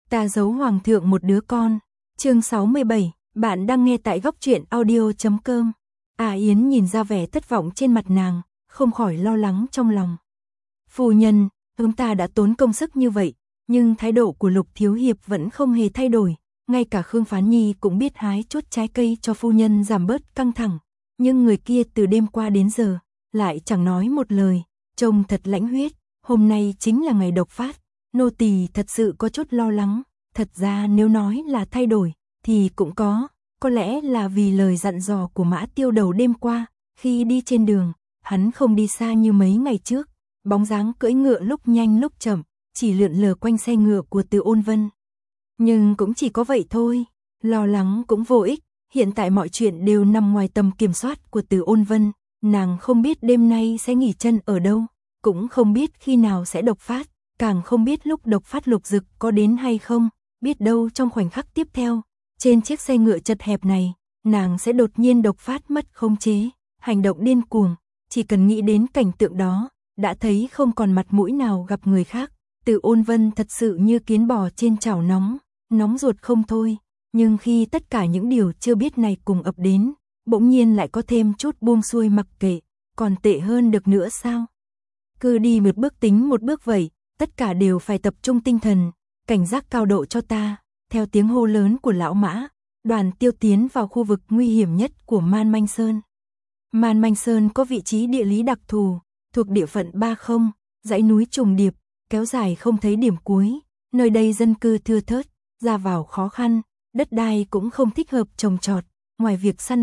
Ta giấu hoàng thượng một đứa con. Chương 67, bạn đang nghe tại góc truyện audio.com. Yến nhìn ra vẻ thất vọng trên mặt nàng, không khỏi lo lắng trong lòng. Phu nhân, chúng ta đã tốn công sức như vậy, nhưng thái độ của Lục thiếu hiệp vẫn không hề thay đổi, ngay cả Khương Phán Nhi cũng biết hái chút trái cây cho phu nhân giảm bớt căng thẳng, nhưng người kia từ đêm qua đến giờ lại chẳng nói một lời, trông thật lãnh huyết. Hôm nay chính là ngày độc phát, nô tỳ thật sự có chút lo lắng. Thật ra nếu nói là thay đổi thì cũng có lẽ là vì lời dặn dò của Mã Tiêu đầu đêm qua. Khi đi trên đường, hắn không đi xa như mấy ngày trước, bóng dáng cưỡi ngựa lúc nhanh lúc chậm, chỉ lượn lờ quanh xe ngựa của Từ Ôn Vân. Nhưng cũng chỉ có vậy thôi, lo lắng cũng vô ích, hiện tại mọi chuyện đều nằm ngoài tầm kiểm soát của Từ Ôn Vân, nàng không biết đêm nay sẽ nghỉ chân ở đâu, cũng không biết khi nào sẽ độc phát, càng không biết lúc độc phát Lục Dực có đến hay không, biết đâu trong khoảnh khắc tiếp theo, trên chiếc xe ngựa chật hẹp này, nàng sẽ đột nhiên độc phát mất khống chế, hành động điên cuồng, chỉ cần nghĩ đến cảnh tượng đó, đã thấy không còn mặt mũi nào gặp người khác. Từ Ôn Vân thật sự như kiến bò trên chảo nóng, nóng ruột không thôi, nhưng khi tất cả những điều chưa biết này cùng ập đến, bỗng nhiên lại có thêm chút buông xuôi mặc kệ, còn tệ hơn được nữa sao? Cứ đi một bước tính một bước vậy, tất cả đều phải tập trung tinh thần, cảnh giác cao độ cho ta. Theo tiếng hô lớn của lão Mã, đoàn Tiêu tiến vào khu vực nguy hiểm nhất của Man Manh Sơn. Man Manh Sơn có vị trí địa lý đặc thù, thuộc địa phận 30, dãy núi trùng điệp, kéo dài không thấy điểm cuối, nơi đây dân cư thưa thớt, ra vào khó khăn, đất đai cũng không thích hợp trồng trọt, ngoài việc săn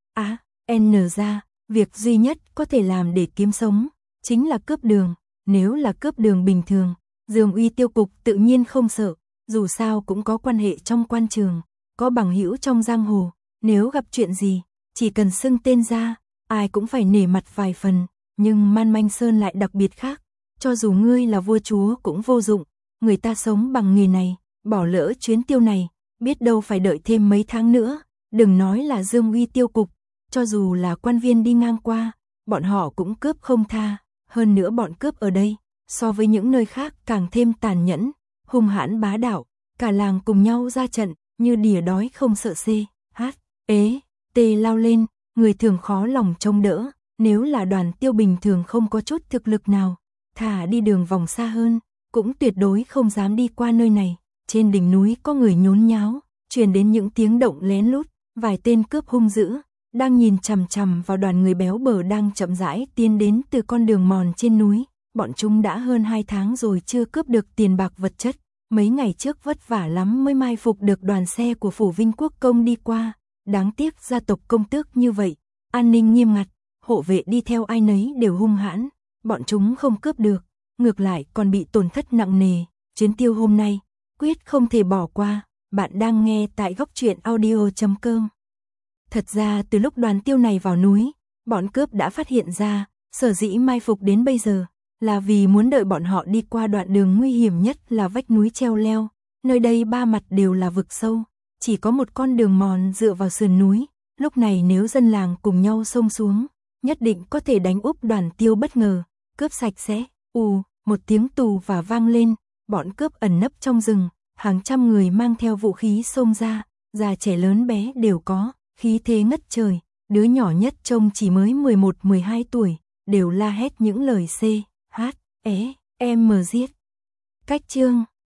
N ra, việc duy nhất có thể làm để kiếm sống chính là cướp đường. Nếu là cướp đường bình thường, Dương Uy tiêu cục tự nhiên không sợ, dù sao cũng có quan hệ trong quan trường, có bằng hữu trong giang hồ, nếu gặp chuyện gì, chỉ cần xưng tên ra, ai cũng phải nể mặt vài phần, nhưng Man Manh Sơn lại đặc biệt khác, cho dù ngươi là vua chúa cũng vô dụng, người ta sống bằng nghề này, bỏ lỡ chuyến tiêu này, biết đâu phải đợi thêm mấy tháng nữa, đừng nói là Dương Uy tiêu cục, cho dù là quan viên đi ngang qua, bọn họ cũng cướp không tha, hơn nữa bọn cướp ở đây, so với những nơi khác càng thêm tàn nhẫn, hung hãn bá đạo, cả làng cùng nhau ra trận, như đỉa đói không sợ tê lao lên, người thường khó lòng trông đỡ, nếu là đoàn Tiêu bình thường không có chút thực lực nào, thả đi đường vòng xa hơn, cũng tuyệt đối không dám đi qua nơi này. Trên đỉnh núi có người nhốn nháo, truyền đến những tiếng động lén lút, vài tên cướp hung dữ, đang nhìn chằm chằm vào đoàn người béo bở đang chậm rãi tiến đến từ con đường mòn trên núi. Bọn chúng đã hơn 2 tháng rồi chưa cướp được tiền bạc vật chất, mấy ngày trước vất vả lắm mới mai phục được đoàn xe của phủ Vinh Quốc công đi qua, đáng tiếc gia tộc công tước như vậy, an ninh nghiêm ngặt, hộ vệ đi theo ai nấy đều hung hãn, bọn chúng không cướp được, ngược lại còn bị tổn thất nặng nề, chuyến tiêu hôm nay, quyết không thể bỏ qua. Bạn đang nghe tại góc truyện audio.com. Thật ra từ lúc đoàn Tiêu này vào núi, bọn cướp đã phát hiện ra, sở dĩ mai phục đến bây giờ, là vì muốn đợi bọn họ đi qua đoạn đường nguy hiểm nhất là vách núi treo leo, nơi đây ba mặt đều là vực sâu, chỉ có một con đường mòn dựa vào sườn núi, lúc này nếu dân làng cùng nhau xông xuống, nhất định có thể đánh úp đoàn Tiêu bất ngờ, cướp sạch sẽ. Một tiếng tù và vang lên, bọn cướp ẩn nấp trong rừng, hàng trăm người mang theo vũ khí xông ra, già trẻ lớn bé đều có, khí thế ngất trời, đứa nhỏ nhất trông chỉ mới 11-12 tuổi, đều la hét những lời M giết. Cách chương